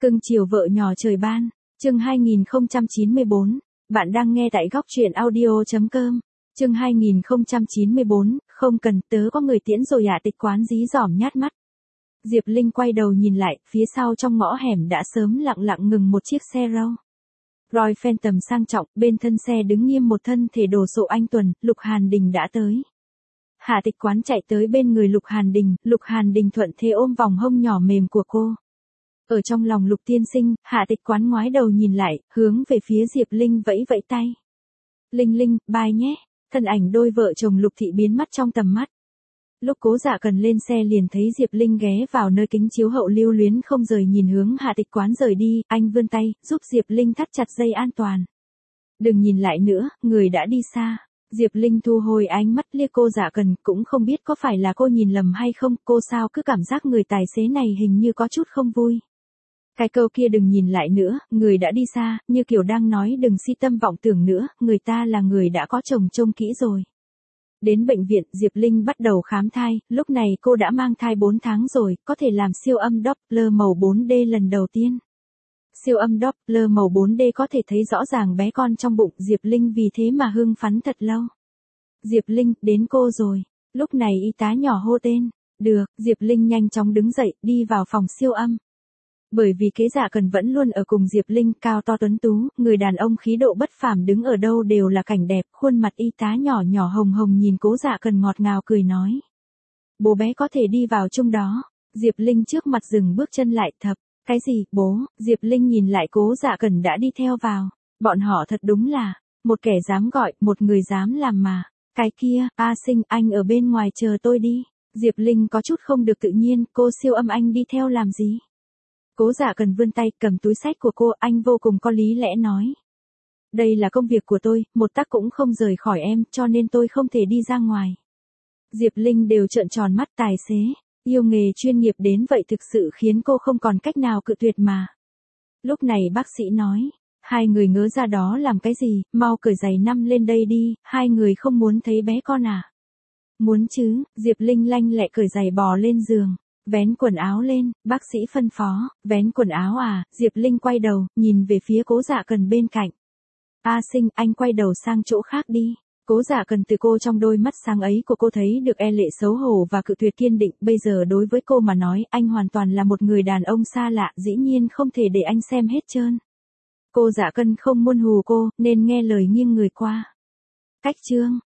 Cưng chiều vợ nhỏ trời ban, chương 2094, bạn đang nghe tại góc truyện audio.com, chương 2094, không cần tớ có người tiễn rồi ạ. Tịch Quán dí dỏm nhát mắt. Diệp Linh quay đầu nhìn lại, phía sau trong ngõ hẻm đã sớm lặng lặng ngừng một chiếc xe Royal Phantom sang trọng, bên thân xe đứng nghiêm một thân thể đồ sộ anh tuần, Lục Hàn Đình đã tới. Hạ Tịch Quán chạy tới bên người Lục Hàn Đình thuận thế ôm vòng hông nhỏ mềm của cô. Ở trong lòng Lục tiên sinh, Hạ Tịch Quán ngoái đầu nhìn lại, hướng về phía Diệp Linh vẫy vẫy tay. Linh Linh, bye nhé. Thân ảnh đôi vợ chồng Lục thị biến mất trong tầm mắt. Lúc Cố Dạ Cần lên xe liền thấy Diệp Linh ghé vào nơi kính chiếu hậu lưu luyến không rời nhìn hướng Hạ Tịch Quán rời đi, anh vươn tay, giúp Diệp Linh thắt chặt dây an toàn. Đừng nhìn lại nữa, người đã đi xa. Diệp Linh thu hồi ánh mắt liếc cô Dạ Cần, cũng không biết có phải là cô nhìn lầm hay không, cô sao cứ cảm giác người tài xế này hình như có chút không vui. Cái câu kia đừng nhìn lại nữa, người đã đi xa, như kiểu đang nói đừng si tâm vọng tưởng nữa, người ta là người đã có chồng trông kỹ rồi. Đến bệnh viện, Diệp Linh bắt đầu khám thai, lúc này cô đã mang thai 4 tháng rồi, có thể làm siêu âm Doppler màu 4D lần đầu tiên. Siêu âm Doppler màu 4D có thể thấy rõ ràng bé con trong bụng, Diệp Linh vì thế mà hưng phấn thật lâu. Diệp Linh, đến cô rồi. Lúc này y tá nhỏ hô tên. Được, Diệp Linh nhanh chóng đứng dậy, đi vào phòng siêu âm. Bởi vì Kế Dạ Cần vẫn luôn ở cùng Diệp Linh, cao to tuấn tú, người đàn ông khí độ bất phàm, đứng ở đâu đều là cảnh đẹp, khuôn mặt y tá nhỏ nhỏ hồng hồng nhìn Cố Dạ Cần ngọt ngào cười nói. Bố bé có thể đi vào chung đó. Diệp Linh trước mặt dừng bước chân lại, thập. Cái gì, bố? Diệp Linh nhìn lại Cố Dạ Cần đã đi theo vào. Bọn họ thật đúng là, một kẻ dám gọi, một người dám làm mà. Cái kia, A Sinh, anh ở bên ngoài chờ tôi đi. Diệp Linh có chút không được tự nhiên, cô siêu âm anh đi theo làm gì? Cố Dạ Cần vươn tay cầm túi xách của cô, anh vô cùng có lý lẽ nói. Đây là công việc của tôi, một tắc cũng không rời khỏi em, cho nên tôi không thể đi ra ngoài. Diệp Linh đều trợn tròn mắt, tài xế, yêu nghề chuyên nghiệp đến vậy thực sự khiến cô không còn cách nào cự tuyệt mà. Lúc này bác sĩ nói, hai người ngớ ra đó làm cái gì, mau cởi giày nằm lên đây đi, hai người không muốn thấy bé con à? Muốn chứ, Diệp Linh lanh lẹ cởi giày bò lên giường. Vén quần áo lên, bác sĩ phân phó, vén quần áo à, Diệp Linh quay đầu, nhìn về phía Cố Dạ Cần bên cạnh. A Sinh, anh quay đầu sang chỗ khác đi. Cố Dạ Cần từ cô trong đôi mắt sáng ấy của cô thấy được e lệ xấu hổ và cự tuyệt kiên định, bây giờ đối với cô mà nói, anh hoàn toàn là một người đàn ông xa lạ, dĩ nhiên không thể để anh xem hết trơn. Cô Dạ Cần không muốn hù cô, nên nghe lời nghiêng người qua. Cách chương,